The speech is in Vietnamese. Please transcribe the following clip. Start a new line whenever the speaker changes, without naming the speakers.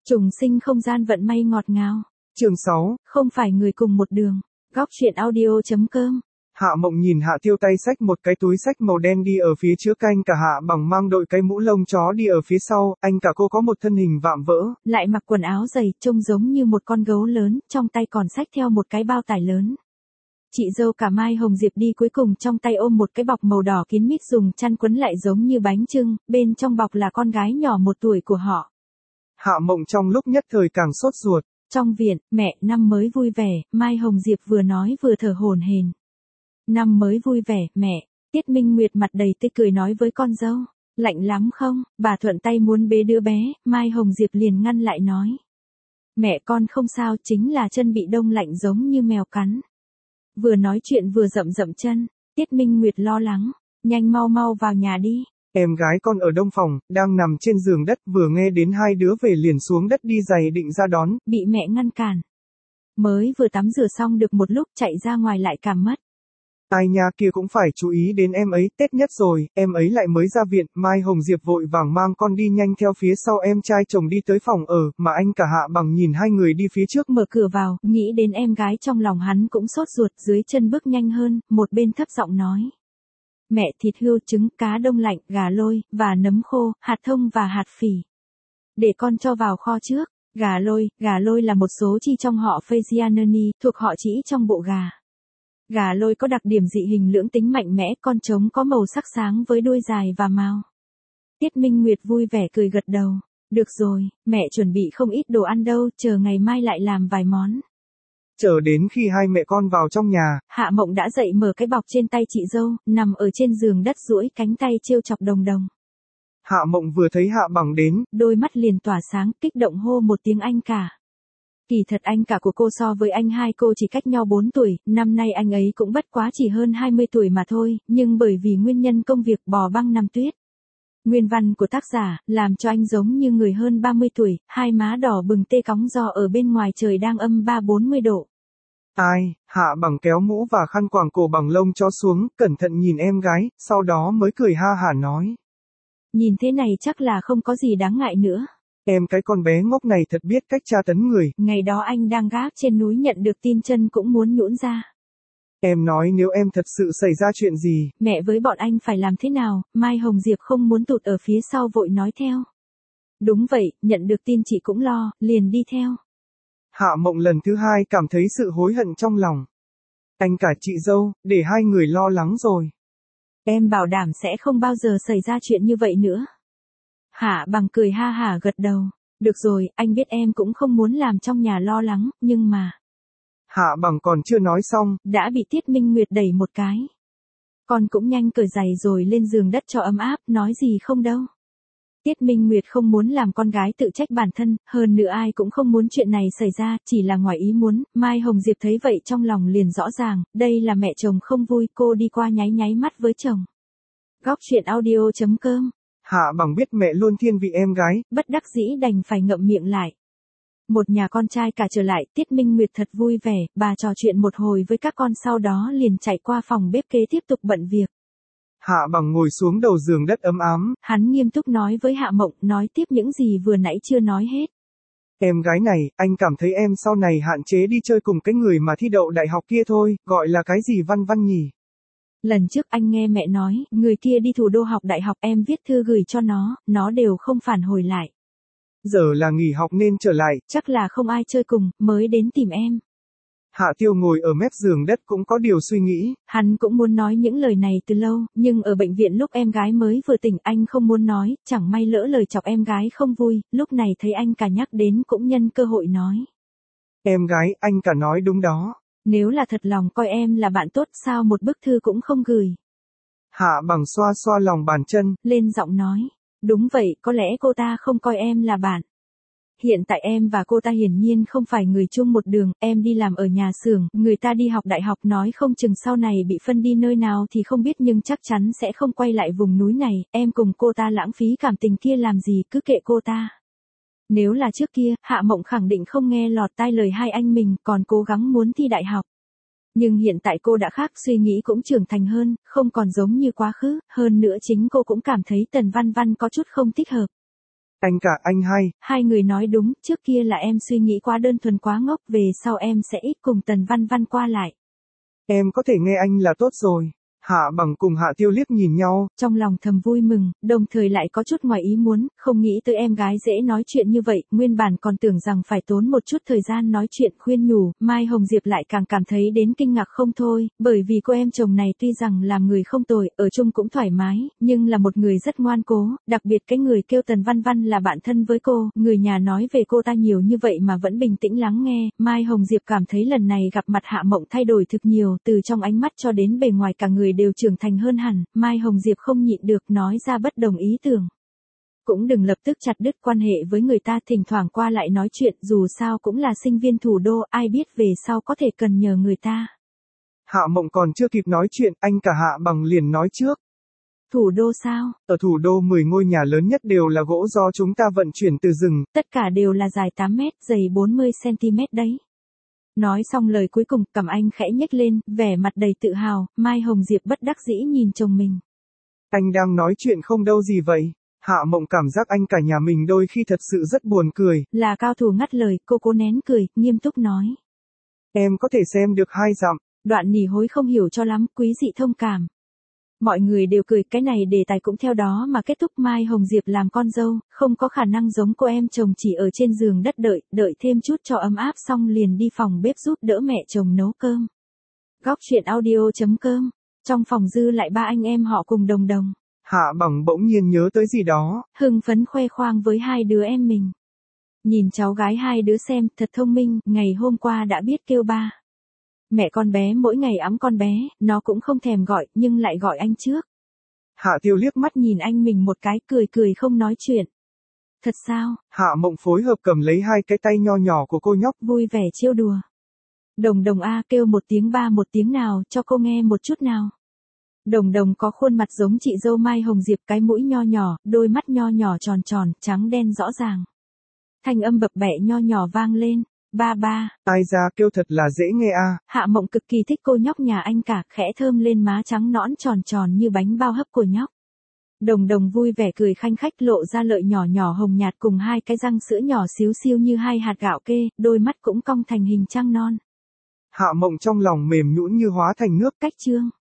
Trùng sinh không gian vận may ngọt ngào.
Chương 6.
Không phải người cùng một đường. Góc truyện audio.com.
Hạ Mộng nhìn Hạ Tiêu tay xách một cái túi xách màu đen đi ở phía trước, anh cả Hạ Bằng mang đội cái mũ lông chó đi ở phía sau, anh cả cô có một thân hình vạm vỡ.
Lại mặc quần áo dày, trông giống như một con gấu lớn, trong tay còn xách theo một cái bao tải lớn. Chị dâu cả Mai Hồng Diệp đi cuối cùng, trong tay ôm một cái bọc màu đỏ kín mít dùng chăn quấn lại giống như bánh chưng, bên trong bọc là con gái nhỏ 1 tuổi của họ.
Hạ Mộng trong lúc nhất thời càng sốt ruột.
Trong viện, mẹ, năm mới vui vẻ, Mai Hồng Diệp vừa nói vừa thở hổn hển. Năm mới vui vẻ, mẹ. Tiết Minh Nguyệt mặt đầy tươi cười nói với con dâu. Lạnh lắm không? Bà thuận tay muốn bế đứa bé, Mai Hồng Diệp liền ngăn lại nói. Mẹ con không sao, chính là chân bị đông lạnh giống như mèo cắn. Vừa nói chuyện vừa rậm rậm chân, Tiết Minh Nguyệt lo lắng. Nhanh mau mau vào nhà đi.
Em gái con ở đông phòng, đang nằm trên giường đất, vừa nghe đến hai đứa về liền xuống đất đi giày định ra đón.
Bị mẹ ngăn cản. Mới vừa tắm rửa xong được một lúc chạy ra ngoài lại cảm mất.
Ai nha, kia cũng phải chú ý đến em ấy, Tết nhất rồi, em ấy lại mới ra viện. Mai Hồng Diệp vội vàng mang con đi nhanh theo phía sau em trai chồng đi tới phòng ở, mà anh cả Hạ Bằng nhìn hai người đi phía trước.
Mở cửa vào, nghĩ đến em gái trong lòng hắn cũng sốt ruột, dưới chân bước nhanh hơn, một bên thấp giọng nói. Mẹ, thịt hươu, trứng, cá đông lạnh, gà lôi, và nấm khô, hạt thông và hạt phỉ. Để con cho vào kho trước. Gà lôi là một số chi trong họ Phaeacianae, thuộc họ trĩ trong bộ gà. Gà lôi có đặc điểm dị hình lưỡng tính mạnh mẽ, con trống có màu sắc sáng với đuôi dài và mao. Tiết Minh Nguyệt vui vẻ cười gật đầu. Được rồi, mẹ chuẩn bị không ít đồ ăn đâu, chờ ngày mai lại làm vài món.
Chờ đến khi hai mẹ con vào trong nhà,
Hạ Mộng đã dậy mở cái bọc trên tay chị dâu, nằm ở trên giường đất duỗi cánh tay trêu chọc Đồng Đồng.
Hạ Mộng vừa thấy Hạ Bằng đến,
đôi mắt liền tỏa sáng, kích động hô một tiếng anh cả. Kỳ thật anh cả của cô so với anh hai cô chỉ cách nhau 4 tuổi, năm nay anh ấy cũng bất quá chỉ hơn 20 tuổi mà thôi, nhưng bởi vì nguyên nhân công việc bò băng năm tuyết. Nguyên văn của tác giả, làm cho anh giống như người hơn 30 tuổi, hai má đỏ bừng tê cóng do ở bên ngoài trời đang âm 30-40 độ.
Ai, Hạ Bằng kéo mũ và khăn quàng cổ bằng lông cho xuống, cẩn thận nhìn em gái, sau đó mới cười ha hả nói.
Nhìn thế này chắc là không có gì đáng ngại nữa.
Em cái con bé ngốc này thật biết cách tra tấn người.
Ngày đó anh đang gác trên núi nhận được tin chân cũng muốn nhũn ra.
Em nói nếu em thật sự xảy ra chuyện gì,
mẹ với bọn anh phải làm thế nào? Mai Hồng Diệp không muốn tụt ở phía sau vội nói theo. Đúng vậy, nhận được tin chị cũng lo, liền đi theo.
Hạ Mộng lần thứ hai cảm thấy sự hối hận trong lòng. Anh cả chị dâu, để hai người lo lắng rồi.
Em bảo đảm sẽ không bao giờ xảy ra chuyện như vậy nữa. Hạ Bằng cười ha hả gật đầu. Được rồi, anh biết em cũng không muốn làm trong nhà lo lắng, nhưng mà...
Hạ Bằng còn chưa nói xong,
đã bị Tiết Minh Nguyệt đẩy một cái. Con cũng nhanh cởi giày rồi lên giường đất cho ấm áp, nói gì không đâu. Tiết Minh Nguyệt không muốn làm con gái tự trách bản thân, hơn nữa ai cũng không muốn chuyện này xảy ra, chỉ là ngoài ý muốn. Mai Hồng Diệp thấy vậy trong lòng liền rõ ràng, đây là mẹ chồng không vui, cô đi qua nháy nháy mắt với chồng. Góc truyện audio.com.
Hạ Bằng biết mẹ luôn thiên vị em gái,
bất đắc dĩ đành phải ngậm miệng lại. Một nhà con trai cả trở lại, Tiết Minh Nguyệt thật vui vẻ, bà trò chuyện một hồi với các con sau đó liền chạy qua phòng bếp kế tiếp tục bận việc.
Hạ Bằng ngồi xuống đầu giường đất ấm ấm.
Hắn nghiêm túc nói với Hạ Mộng, nói tiếp những gì vừa nãy chưa nói hết.
Em gái này, anh cảm thấy em sau này hạn chế đi chơi cùng cái người mà thi đậu đại học kia thôi, gọi là cái gì Văn Văn nhỉ?
Lần trước anh nghe mẹ nói, người kia đi thủ đô học đại học, em viết thư gửi cho nó đều không phản hồi lại.
Giờ là nghỉ học nên trở lại.
Chắc là không ai chơi cùng, mới đến tìm em.
Hạ Tiêu ngồi ở mép giường đất cũng có điều suy nghĩ.
Hắn cũng muốn nói những lời này từ lâu, nhưng ở bệnh viện lúc em gái mới vừa tỉnh anh không muốn nói, chẳng may lỡ lời chọc em gái không vui, lúc này thấy anh cả nhắc đến cũng nhân cơ hội nói.
Em gái, anh cả nói đúng đó.
Nếu là thật lòng coi em là bạn tốt sao một bức thư cũng không gửi.
Hạ Bằng xoa xoa lòng bàn chân,
lên giọng nói. Đúng vậy, có lẽ cô ta không coi em là bạn. Hiện tại em và cô ta hiển nhiên không phải người chung một đường, em đi làm ở nhà xưởng, người ta đi học đại học, nói không chừng sau này bị phân đi nơi nào thì không biết, nhưng chắc chắn sẽ không quay lại vùng núi này, em cùng cô ta lãng phí cảm tình kia làm gì, cứ kệ cô ta. Nếu là trước kia, Hạ Mộng khẳng định không nghe lọt tai lời hai anh mình, còn cố gắng muốn thi đại học. Nhưng hiện tại cô đã khác, suy nghĩ cũng trưởng thành hơn, không còn giống như quá khứ, hơn nữa chính cô cũng cảm thấy Tần Văn Văn có chút không thích hợp.
Anh cả, anh hai.
Hai người nói đúng, trước kia là em suy nghĩ quá đơn thuần quá ngốc, về sau em sẽ ít cùng Tần Văn Văn qua lại.
Em có thể nghe anh là tốt rồi. Hạ Bằng cùng Hạ Tiêu liếc nhìn nhau.
Trong lòng thầm vui mừng, đồng thời lại có chút ngoài ý muốn, không nghĩ tới em gái dễ nói chuyện như vậy, nguyên bản còn tưởng rằng phải tốn một chút thời gian nói chuyện khuyên nhủ, Mai Hồng Diệp lại càng cảm thấy đến kinh ngạc không thôi, bởi vì cô em chồng này tuy rằng làm người không tồi, ở chung cũng thoải mái, nhưng là một người rất ngoan cố, đặc biệt cái người kêu Tần Văn Văn là bạn thân với cô, người nhà nói về cô ta nhiều như vậy mà vẫn bình tĩnh lắng nghe, Mai Hồng Diệp cảm thấy lần này gặp mặt Hạ Mộng thay đổi thực nhiều, từ trong ánh mắt cho đến bề ngoài cả người đều trưởng thành hơn hẳn, Mai Hồng Diệp không nhịn được nói ra bất đồng ý tưởng. Cũng đừng lập tức chặt đứt quan hệ với người ta, thỉnh thoảng qua lại nói chuyện, dù sao cũng là sinh viên thủ đô, ai biết về sau có thể cần nhờ người ta.
Hạ Mộng còn chưa kịp nói chuyện, anh cả Hạ Bằng liền nói trước.
Thủ đô sao?
Ở thủ đô 10 ngôi nhà lớn nhất đều là gỗ do chúng ta vận chuyển từ rừng.
Tất cả đều là dài 8 mét, dày 40 cm đấy. Nói xong lời cuối cùng, cằm anh khẽ nhếch lên, vẻ mặt đầy tự hào, Mai Hồng Diệp bất đắc dĩ nhìn chồng mình.
Anh đang nói chuyện không đâu gì vậy? Hạ Mộng cảm giác anh cả nhà mình đôi khi thật sự rất buồn cười.
Là cao thủ ngắt lời, cô cố nén cười, nghiêm túc nói.
Em có thể xem được 2 dặm.
Đoạn nỉ hối không hiểu cho lắm, quý dị thông cảm. Mọi người đều cười, cái này đề tài cũng theo đó mà kết thúc. Mai Hồng Diệp làm con dâu, không có khả năng giống cô em chồng chỉ ở trên giường đất đợi thêm chút cho ấm áp xong liền đi phòng bếp giúp đỡ mẹ chồng nấu cơm. Góc truyện audio.com, trong phòng dư lại ba anh em họ cùng Đồng Đồng.
Hạ Bằng bỗng nhiên nhớ tới gì đó.
Hưng phấn khoe khoang với hai đứa em mình. Nhìn cháu gái hai đứa xem, thật thông minh, ngày hôm qua đã biết kêu ba. Mẹ con bé mỗi ngày ẵm con bé, nó cũng không thèm gọi, nhưng lại gọi anh trước.
Hạ Tiêu liếc mắt
nhìn anh mình một cái, cười không nói chuyện. Thật sao?
Hạ Mộng phối hợp cầm lấy 2 cái tay nho nhỏ của cô nhóc,
vui vẻ trêu đùa. Đồng Đồng a, kêu một tiếng ba một tiếng nào, cho cô nghe một chút nào. Đồng Đồng có khuôn mặt giống chị dâu Mai Hồng Diệp, cái mũi nho nhỏ, đôi mắt nho nhỏ tròn tròn, trắng đen rõ ràng. Thanh âm bập bẹ nho nhỏ vang lên. Ba ba.
Ai ra kêu thật là dễ nghe a.
Hạ Mộng cực kỳ thích cô nhóc nhà anh cả, khẽ thơm lên má trắng nõn tròn tròn như bánh bao hấp của nhóc. Đồng Đồng vui vẻ cười khanh khách, lộ ra lợi nhỏ nhỏ hồng nhạt cùng 2 cái răng sữa nhỏ xíu xiu như 2 hạt gạo kê, đôi mắt cũng cong thành hình trăng non.
Hạ Mộng trong lòng mềm nhũn như hóa thành nước.
Cách chương.